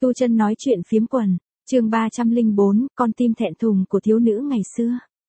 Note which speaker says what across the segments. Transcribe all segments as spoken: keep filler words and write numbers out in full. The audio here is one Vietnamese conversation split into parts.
Speaker 1: Tu Chân nói chuyện phiếm quần, chương ba trăm lẻ bốn, con tim thẹn thùng của thiếu nữ ngày xưa.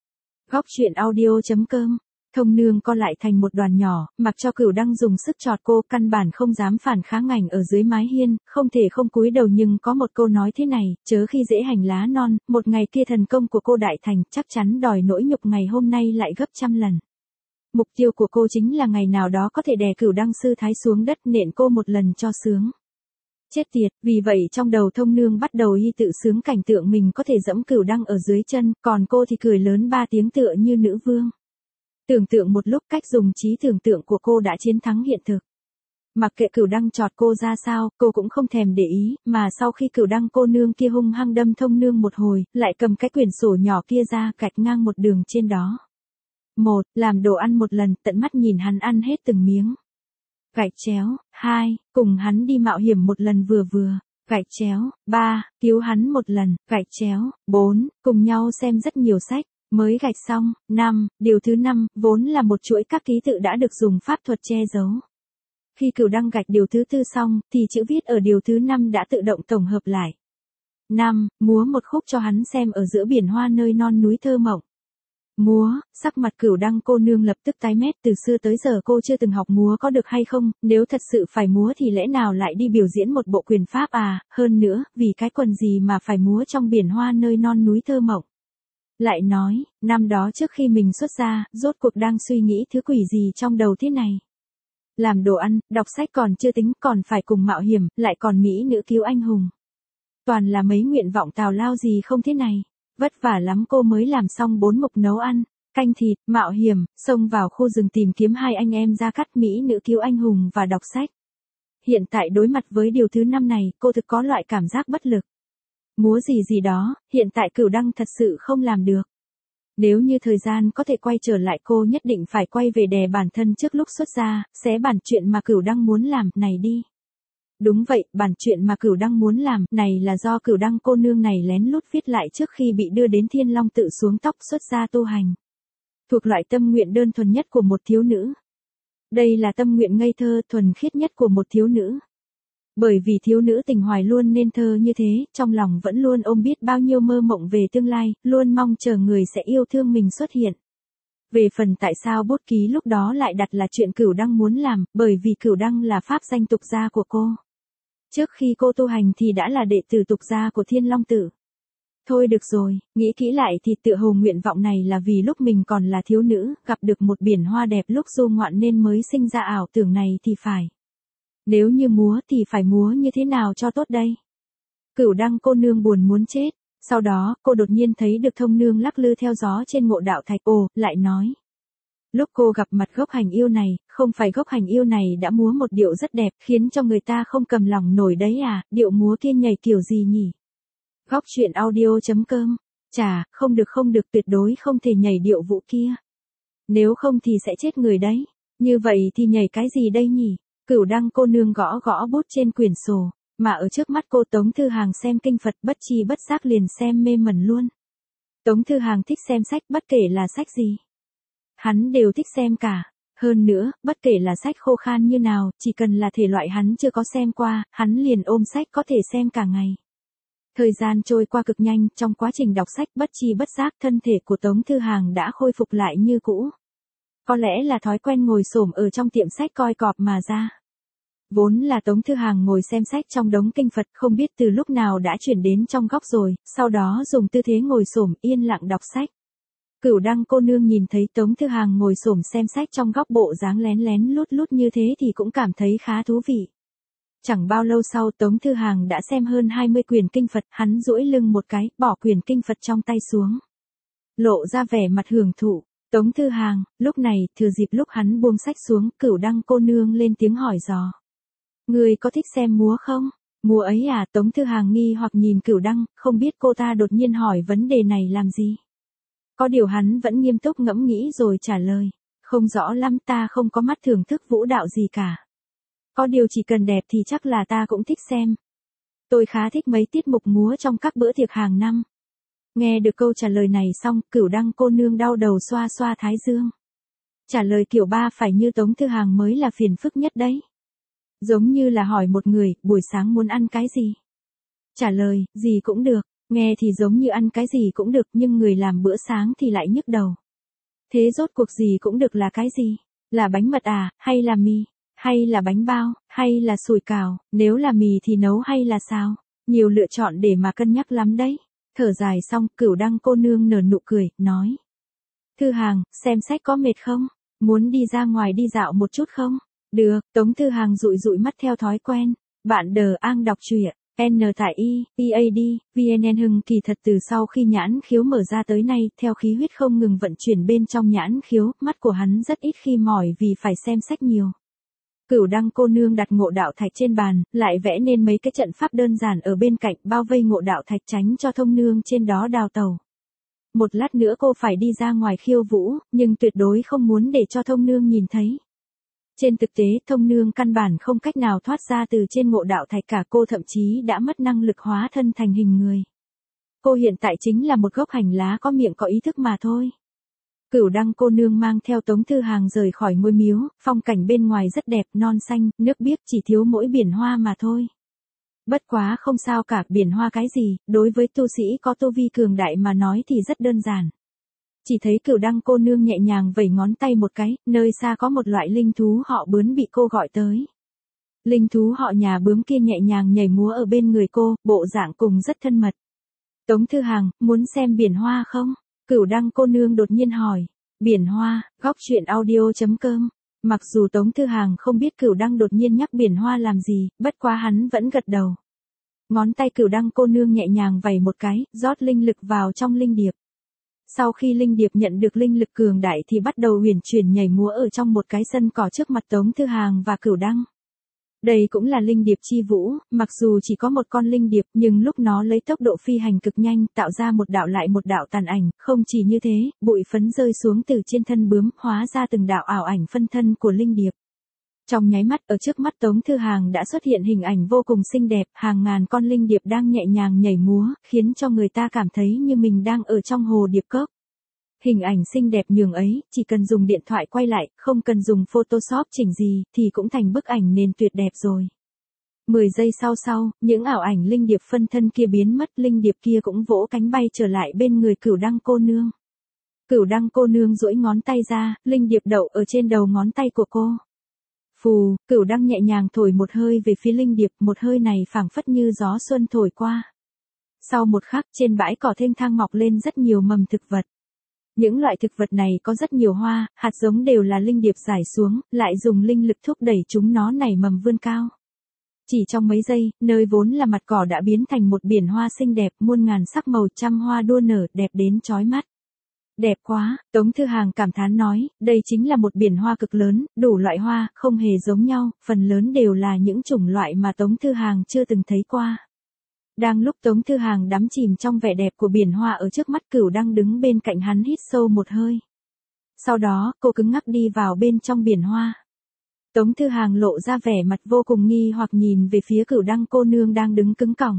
Speaker 1: Góc truyện audio chấm com. Thông Nương co lại thành một đoàn nhỏ, mặc cho Cửu Đăng dùng sức chọt cô, căn bản không dám phản kháng ảnh ở dưới mái hiên, không thể không cúi đầu, nhưng có một câu nói thế này, chớ khi dễ hành lá non, một ngày kia thần công của cô đại thành, chắc chắn đòi nỗi nhục ngày hôm nay lại gấp trăm lần. Mục tiêu của cô chính là ngày nào đó có thể đè Cửu Đăng sư thái xuống đất, nện cô một lần cho sướng. Chết tiệt, vì vậy trong đầu Thông Nương bắt đầu y tự sướng cảnh tượng mình có thể dẫm Cửu Đăng ở dưới chân, còn cô thì cười lớn ba tiếng tựa như nữ vương. Tưởng tượng một lúc, cách dùng trí tưởng tượng của cô đã chiến thắng hiện thực. Mặc kệ Cửu Đăng chọt cô ra sao, cô cũng không thèm để ý, mà sau khi Cửu Đăng cô nương kia hung hăng đâm Thông Nương một hồi, lại cầm cái quyển sổ nhỏ kia ra, gạch ngang một đường trên đó. Một, làm đồ ăn một lần, tận mắt nhìn hắn ăn hết từng miếng. Gạch chéo. Hai, cùng hắn đi mạo hiểm một lần vừa vừa. Gạch chéo. Ba, cứu hắn một lần. Gạch chéo. Bốn, cùng nhau xem rất nhiều sách. Mới gạch xong. Năm, điều thứ năm, vốn là một chuỗi các ký tự đã được dùng pháp thuật che giấu. Khi Cửu Đăng gạch điều thứ tư xong, thì chữ viết ở điều thứ năm đã tự động tổng hợp lại. Năm, múa một khúc cho hắn xem ở giữa biển hoa nơi non núi thơ mộng. Múa, sắc mặt Cửu Đăng cô nương lập tức tái mét, từ xưa tới giờ cô chưa từng học múa, có được hay không, nếu thật sự phải múa thì lẽ nào lại đi biểu diễn một bộ quyền pháp à, hơn nữa, vì cái quần gì mà phải múa trong biển hoa nơi non núi thơ mộng. Lại nói, năm đó trước khi mình xuất gia, rốt cuộc đang suy nghĩ thứ quỷ gì trong đầu thế này. Làm đồ ăn, đọc sách còn chưa tính, còn phải cùng mạo hiểm, lại còn mỹ nữ cứu anh hùng. Toàn là mấy nguyện vọng tào lao gì không thế này. Vất vả lắm cô mới làm xong bốn mục nấu ăn, canh thịt, mạo hiểm, xông vào khu rừng tìm kiếm hai anh em ra cắt, mỹ nữ cứu anh hùng và đọc sách. Hiện tại đối mặt với điều thứ năm này, cô thực có loại cảm giác bất lực. Múa gì gì đó, hiện tại Cửu Đăng thật sự không làm được. Nếu như thời gian có thể quay trở lại, cô nhất định phải quay về đè bản thân trước lúc xuất gia, xé bản chuyện mà Cửu Đăng muốn làm này đi. Đúng vậy, bản chuyện mà Cửu Đăng muốn làm này là do Cửu Đăng cô nương này lén lút viết lại trước khi bị đưa đến Thiên Long tự xuống tóc xuất gia tu hành. Thuộc loại tâm nguyện đơn thuần nhất của một thiếu nữ. Đây là tâm nguyện ngây thơ, thuần khiết nhất của một thiếu nữ. Bởi vì thiếu nữ tình hoài luôn nên thơ như thế, trong lòng vẫn luôn ôm biết bao nhiêu mơ mộng về tương lai, luôn mong chờ người sẽ yêu thương mình xuất hiện. Về phần tại sao bút ký lúc đó lại đặt là chuyện Cửu Đăng muốn làm, bởi vì Cửu Đăng là pháp danh tục gia của cô. Trước khi cô tu hành thì đã là đệ tử tục gia của Thiên Long Tự. Thôi được rồi, nghĩ kỹ lại thì tựa hồ nguyện vọng này là vì lúc mình còn là thiếu nữ, gặp được một biển hoa đẹp lúc du ngoạn nên mới sinh ra ảo tưởng này thì phải. Nếu như múa thì phải múa như thế nào cho tốt đây? Cửu Đăng cô nương buồn muốn chết. Sau đó, cô đột nhiên thấy được Thông Nương lắc lư theo gió trên ngộ đạo thạch. Ồ, lại nói. Lúc cô gặp mặt gốc hành yêu này, không phải gốc hành yêu này đã múa một điệu rất đẹp, khiến cho người ta không cầm lòng nổi đấy à, điệu múa kia nhảy kiểu gì nhỉ? Góc truyện audio chấm com. Chà, không được không được, tuyệt đối không thể nhảy điệu vũ kia. Nếu không thì sẽ chết người đấy. Như vậy thì nhảy cái gì đây nhỉ? Cửu Đăng cô nương gõ gõ bút trên quyển sổ, mà ở trước mắt cô Tống Thư Hàng xem kinh Phật, bất chi bất giác liền xem mê mẩn luôn. Tống Thư Hàng thích xem sách, bất kể là sách gì. Hắn đều thích xem cả. Hơn nữa, bất kể là sách khô khan như nào, chỉ cần là thể loại hắn chưa có xem qua, hắn liền ôm sách có thể xem cả ngày. Thời gian trôi qua cực nhanh, trong quá trình đọc sách bất chi bất giác thân thể của Tống Thư Hàng đã khôi phục lại như cũ. Có lẽ là thói quen ngồi xổm ở trong tiệm sách coi cọp mà ra. Vốn là Tống Thư Hàng ngồi xem sách trong đống kinh Phật, không biết từ lúc nào đã chuyển đến trong góc rồi, sau đó dùng tư thế ngồi xổm yên lặng đọc sách. Cửu Đăng cô nương nhìn thấy Tống Thư Hàng ngồi xổm xem sách trong góc bộ dáng lén lén lút lút như thế thì cũng cảm thấy khá thú vị. Chẳng bao lâu sau Tống Thư Hàng đã xem hơn hai mươi quyển kinh Phật, hắn duỗi lưng một cái, bỏ quyển kinh Phật trong tay xuống. Lộ ra vẻ mặt hưởng thụ. Tống Thư Hàng, lúc này, thừa dịp lúc hắn buông sách xuống, Cửu Đăng cô nương lên tiếng hỏi dò. Người có thích xem múa không? Múa ấy à? Tống Thư Hàng nghi hoặc nhìn Cửu Đăng, không biết cô ta đột nhiên hỏi vấn đề này làm gì. Có điều hắn vẫn nghiêm túc ngẫm nghĩ rồi trả lời. Không rõ lắm, ta không có mắt thưởng thức vũ đạo gì cả. Có điều chỉ cần đẹp thì chắc là ta cũng thích xem. Tôi khá thích mấy tiết mục múa trong các bữa tiệc hàng năm. Nghe được câu trả lời này xong, Cửu Đăng cô nương đau đầu xoa xoa thái dương. Trả lời kiểu ba phải như Tống Thư Hàng mới là phiền phức nhất đấy. Giống như là hỏi một người, buổi sáng muốn ăn cái gì? Trả lời, gì cũng được, nghe thì giống như ăn cái gì cũng được nhưng người làm bữa sáng thì lại nhức đầu. Thế rốt cuộc gì cũng được là cái gì? Là bánh mật à, hay là mì, hay là bánh bao, hay là sủi cảo, nếu là mì thì nấu hay là xào? Nhiều lựa chọn để mà cân nhắc lắm đấy. Thở dài xong, Cửu Đăng cô nương nở nụ cười, nói. Thư Hàng, xem sách có mệt không? Muốn đi ra ngoài đi dạo một chút không? Được, Tống Thư Hàng dụi dụi mắt theo thói quen. Bạn đờ ang đọc truyện. N tại Y, pê a đê, vê en en Hưng kỳ thật từ sau khi nhãn khiếu mở ra tới nay, theo khí huyết không ngừng vận chuyển bên trong nhãn khiếu, mắt của hắn rất ít khi mỏi vì phải xem sách nhiều. Cửu Đăng cô nương đặt ngộ đạo thạch trên bàn, lại vẽ nên mấy cái trận pháp đơn giản ở bên cạnh, bao vây ngộ đạo thạch tránh cho thông nương trên đó đào tẩu. Một lát nữa cô phải đi ra ngoài khiêu vũ, nhưng tuyệt đối không muốn để cho thông nương nhìn thấy. Trên thực tế, thông nương căn bản không cách nào thoát ra từ trên ngộ đạo thạch cả, cô thậm chí đã mất năng lực hóa thân thành hình người. Cô hiện tại chính là một gốc hành lá có miệng có ý thức mà thôi. Cửu Đăng cô nương mang theo Tống Thư Hàng rời khỏi ngôi miếu, phong cảnh bên ngoài rất đẹp, non xanh, nước biếc, chỉ thiếu mỗi biển hoa mà thôi. Bất quá không sao cả, biển hoa cái gì, đối với tu sĩ có tu vi cường đại mà nói thì rất đơn giản. Chỉ thấy Cửu Đăng cô nương nhẹ nhàng vẩy ngón tay một cái, nơi xa có một loại linh thú họ bướm bị cô gọi tới. Linh thú họ nhà bướm kia nhẹ nhàng nhảy múa ở bên người cô, bộ dạng cùng rất thân mật. Tống Thư Hàng, muốn xem biển hoa không? Cửu Đăng cô nương đột nhiên hỏi. Biển hoa, góc truyện audio chấm com. Mặc dù Tống Thư Hàng không biết Cửu Đăng đột nhiên nhắc biển hoa làm gì, bất quá hắn vẫn gật đầu. Ngón tay Cửu Đăng cô nương nhẹ nhàng vẩy một cái, rót linh lực vào trong linh điệp. Sau khi linh điệp nhận được linh lực cường đại thì bắt đầu huyền chuyển nhảy múa ở trong một cái sân cỏ trước mặt Tống Thư Hàng và Cửu Đăng. Đây cũng là linh điệp chi vũ, mặc dù chỉ có một con linh điệp nhưng lúc nó lấy tốc độ phi hành cực nhanh, tạo ra một đạo lại một đạo tàn ảnh, không chỉ như thế, bụi phấn rơi xuống từ trên thân bướm, hóa ra từng đạo ảo ảnh phân thân của linh điệp. Trong nháy mắt, ở trước mắt Tống Thư Hàng đã xuất hiện hình ảnh vô cùng xinh đẹp, hàng ngàn con linh điệp đang nhẹ nhàng nhảy múa, khiến cho người ta cảm thấy như mình đang ở trong hồ điệp cốc. Hình ảnh xinh đẹp nhường ấy, chỉ cần dùng điện thoại quay lại, không cần dùng Photoshop chỉnh gì, thì cũng thành bức ảnh nền tuyệt đẹp rồi. mười giây sau sau, những ảo ảnh linh điệp phân thân kia biến mất, linh điệp kia cũng vỗ cánh bay trở lại bên người Cửu Đăng cô nương. Cửu Đăng cô nương duỗi ngón tay ra, linh điệp đậu ở trên đầu ngón tay của cô. Phù, Cửu Đăng nhẹ nhàng thổi một hơi về phía linh điệp, một hơi này phảng phất như gió xuân thổi qua. Sau một khắc, trên bãi cỏ thênh thang mọc lên rất nhiều mầm thực vật. Những loại thực vật này có rất nhiều hoa, hạt giống đều là linh điệp rải xuống, lại dùng linh lực thúc đẩy chúng nó nảy mầm vươn cao. Chỉ trong mấy giây, nơi vốn là mặt cỏ đã biến thành một biển hoa xinh đẹp, muôn ngàn sắc màu, trăm hoa đua nở, đẹp đến chói mắt. Đẹp quá, Tống Thư Hàng cảm thán nói, đây chính là một biển hoa cực lớn, đủ loại hoa, không hề giống nhau, phần lớn đều là những chủng loại mà Tống Thư Hàng chưa từng thấy qua. Đang lúc Tống Thư Hàng đắm chìm trong vẻ đẹp của biển hoa ở trước mắt, Cửu Đăng đứng bên cạnh hắn hít sâu một hơi. Sau đó, cô cứng ngắc đi vào bên trong biển hoa. Tống Thư Hàng lộ ra vẻ mặt vô cùng nghi hoặc nhìn về phía Cửu Đăng cô nương đang đứng cứng còng.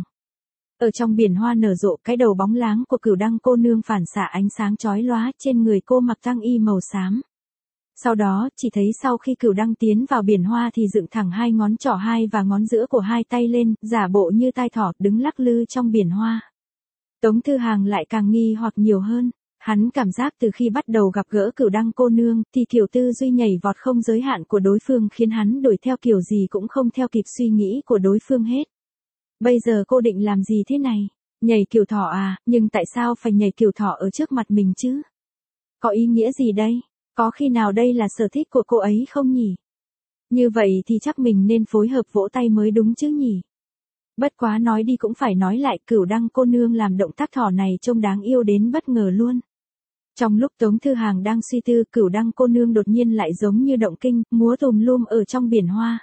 Speaker 1: Ở trong biển hoa nở rộ, cái đầu bóng láng của Cửu Đăng cô nương phản xạ ánh sáng chói lóa, trên người cô mặc tang y màu xám. Sau đó, chỉ thấy sau khi Cửu Đăng tiến vào biển hoa thì dựng thẳng hai ngón trỏ hai và ngón giữa của hai tay lên, giả bộ như tai thỏ, đứng lắc lư trong biển hoa. Tống Thư Hàng lại càng nghi hoặc nhiều hơn. Hắn cảm giác từ khi bắt đầu gặp gỡ Cửu Đăng cô nương, thì kiểu tư duy nhảy vọt không giới hạn của đối phương khiến hắn đuổi theo kiểu gì cũng không theo kịp suy nghĩ của đối phương hết. Bây giờ cô định làm gì thế này? Nhảy kiểu thỏ à, nhưng tại sao phải nhảy kiểu thỏ ở trước mặt mình chứ? Có ý nghĩa gì đây? Có khi nào đây là sở thích của cô ấy không nhỉ? Như vậy thì chắc mình nên phối hợp vỗ tay mới đúng chứ nhỉ? Bất quá nói đi cũng phải nói lại, Cửu Đăng cô nương làm động tác thỏ này trông đáng yêu đến bất ngờ luôn. Trong lúc Tống Thư Hàng đang suy tư, Cửu Đăng cô nương đột nhiên lại giống như động kinh, múa tùm lum ở trong biển hoa.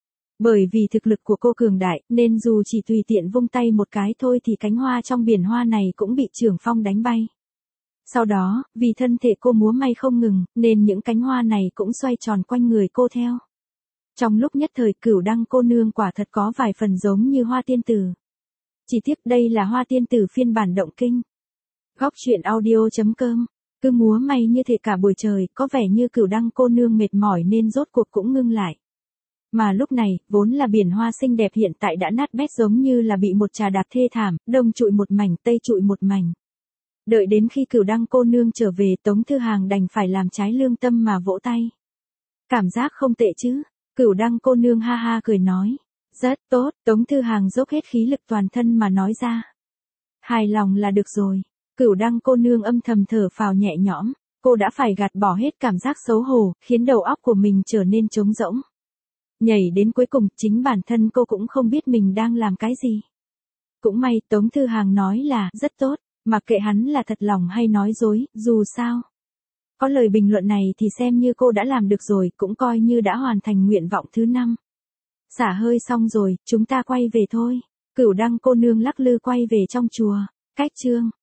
Speaker 1: Bởi vì thực lực của cô cường đại, nên dù chỉ tùy tiện vung tay một cái thôi thì cánh hoa trong biển hoa này cũng bị Trưởng Phong đánh bay. Sau đó, vì thân thể cô múa may không ngừng, nên những cánh hoa này cũng xoay tròn quanh người cô theo. Trong lúc nhất thời, Cửu Đăng cô nương quả thật có vài phần giống như Hoa Tiên Tử. Chỉ tiếc đây là Hoa Tiên Tử phiên bản động kinh. Góc truyện audio chấm com. Cứ múa may như thế cả buổi trời, có vẻ như Cửu Đăng cô nương mệt mỏi nên rốt cuộc cũng ngưng lại. Mà lúc này, vốn là biển hoa xinh đẹp hiện tại đã nát bét giống như là bị một trà đạp thê thảm, đông trụi một mảnh, tây trụi một mảnh. Đợi đến khi Cửu Đăng cô nương trở về, Tống Thư Hàng đành phải làm trái lương tâm mà vỗ tay. Cảm giác không tệ chứ? Cửu Đăng cô nương ha ha cười nói. Rất tốt, Tống Thư Hàng dốc hết khí lực toàn thân mà nói ra. Hài lòng là được rồi. Cửu Đăng cô nương âm thầm thở phào nhẹ nhõm, cô đã phải gạt bỏ hết cảm giác xấu hổ, khiến đầu óc của mình trở nên trống rỗng. Nhảy đến cuối cùng, chính bản thân cô cũng không biết mình đang làm cái gì. Cũng may, Tống Thư Hàng nói là, rất tốt, mặc kệ hắn là thật lòng hay nói dối, dù sao. Có lời bình luận này thì xem như cô đã làm được rồi, cũng coi như đã hoàn thành nguyện vọng thứ năm. Xả hơi xong rồi, chúng ta quay về thôi. Cửu Đăng cô nương lắc lư quay về trong chùa. Cách chương